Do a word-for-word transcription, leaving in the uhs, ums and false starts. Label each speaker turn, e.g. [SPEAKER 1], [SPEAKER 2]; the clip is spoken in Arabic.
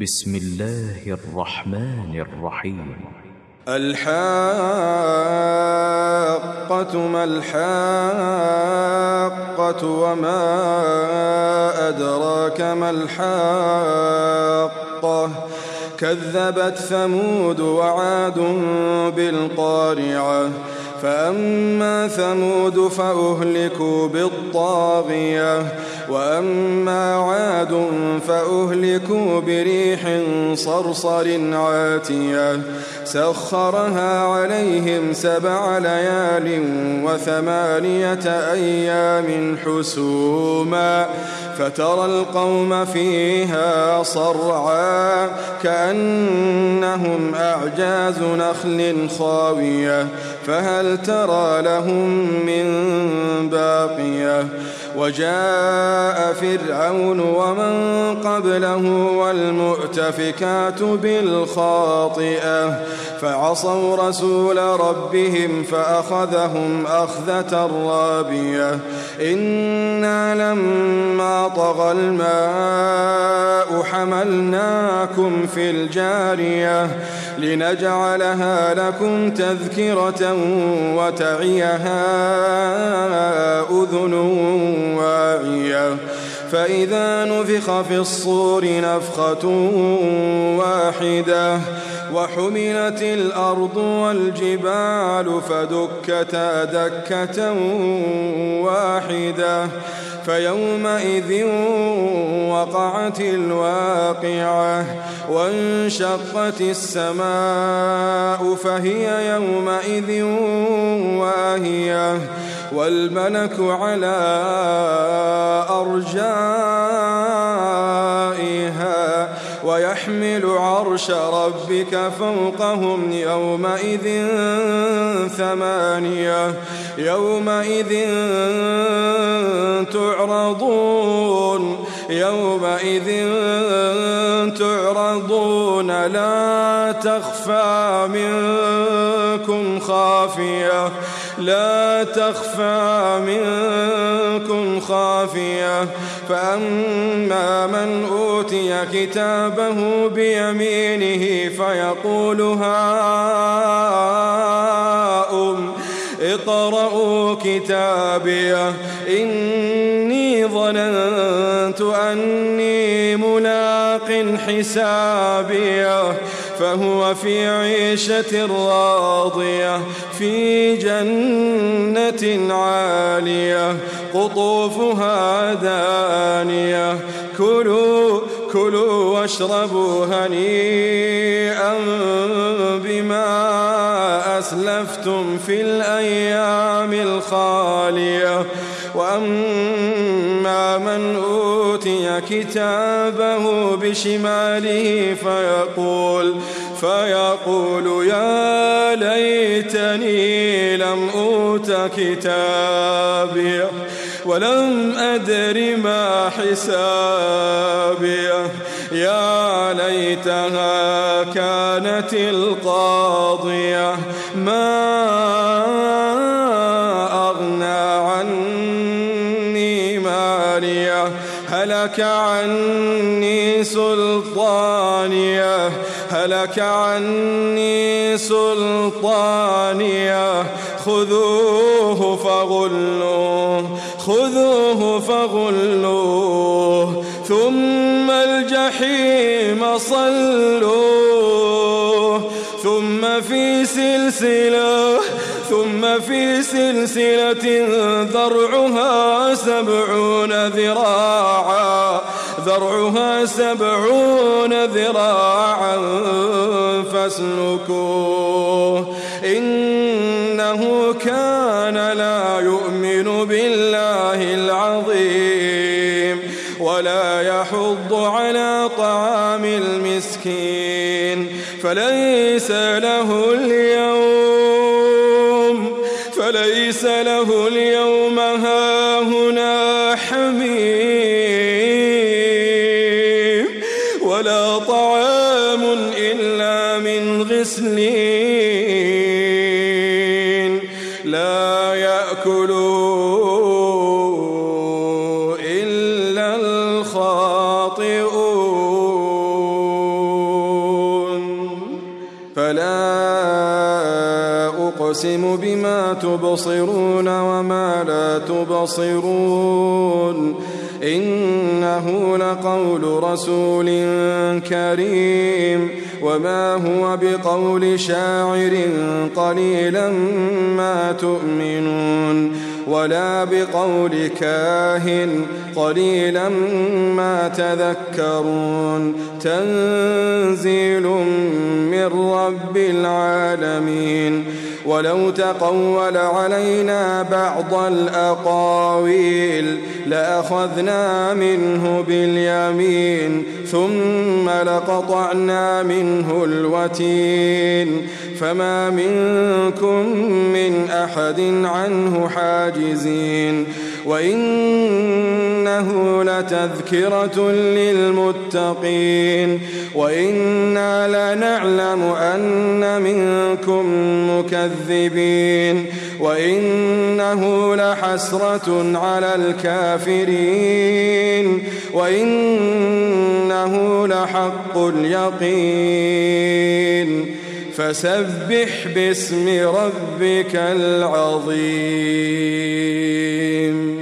[SPEAKER 1] بسم الله الرحمن الرحيم.
[SPEAKER 2] الحاقة ما الحاقة وما أدراك ما الحاقة كذبت ثمود وعاد بالقارعة فأما ثمود فأهلكوا بالطاغية وأما عاد فأهلكوا بريح صرصر عاتية سخرها عليهم سبع ليال وثمانية أيام حسوما فترى القوم فيها صرعا كأنهم أعجاز نخل خاوية فهل ترى لهم من باقية وجاء فرعون ومن قبله والمؤتفكات بالخاطئة فعصوا رسول ربهم فأخذهم أخذة رابية إنا لما طغى الماء حملناكم في الجارية لنجعلها لكم تذكرة وتعيها أذن واعية فإذا نفخ في الصور نفخة واحدة وحملت الأرض والجبال فدكتا دكة واحدة فيومئذ وقعت الواقعة وانشقت السماء فهي يومئذ واهية والملك على أرجائها ويحمل عرش ربك فوقهم يومئذ ثمانية يومئذ تعرضون يومئذ تعرضون لا تخفى منكم خافية لا تخفى منكم خافية فأما من أوتي كتابه بيمينه فيقول هاؤم اقرءوا كتابيه إني ظننت أني ملاق حسابيه فهو في عيشة راضية في جنة عالية قطوفها دانية كلوا كلوا واشربوا هنيئا بما أسلفتم في الأيام الخالية وأما من أوتي كتابه بشماله فيقول فيقول يا ليتني لم أوت كتابي ولم أدر ما حسابيه يا ليتها كانت القاضية ما أغنى عني ماليه هلك عني سلطانيه هلك عني سلطانيه خذوه فغلوه خذوه فغلوه ثم الجحيم صلوه ثم في سلسلة ثم في سلسلة ذرعها سبعون ذراعا ذرعها سبعون ذراعا فاسلكوه إنه كان لا يؤمن بالله العظيم ولا يحض على طعام المسكين فليس له اليوم فليس له اليوم هاهنا حميم ولا طعام إلا من غسلين لا يأكله إلا الخاطئون. فلا أقسم بما تبصرون وما لا تبصرون إنه لقول رسول كريم وما هو بقول شاعر قليلا ما تؤمنون ولا بقول كاهن قليلا ما تذكرون تنزيل من رب العالمين ولو تقول علينا بعض الأقاويل لأخذنا منه باليمين ثم لقطعنا منه الوتين فما منكم من أحد عنه حاجزين وإنه لتذكرة للمتقين وإنا لنعلم أن منكم مكذبين وإنه لحسرة على الكافرين وإنه لحق اليقين فسبح باسم ربك العظيم.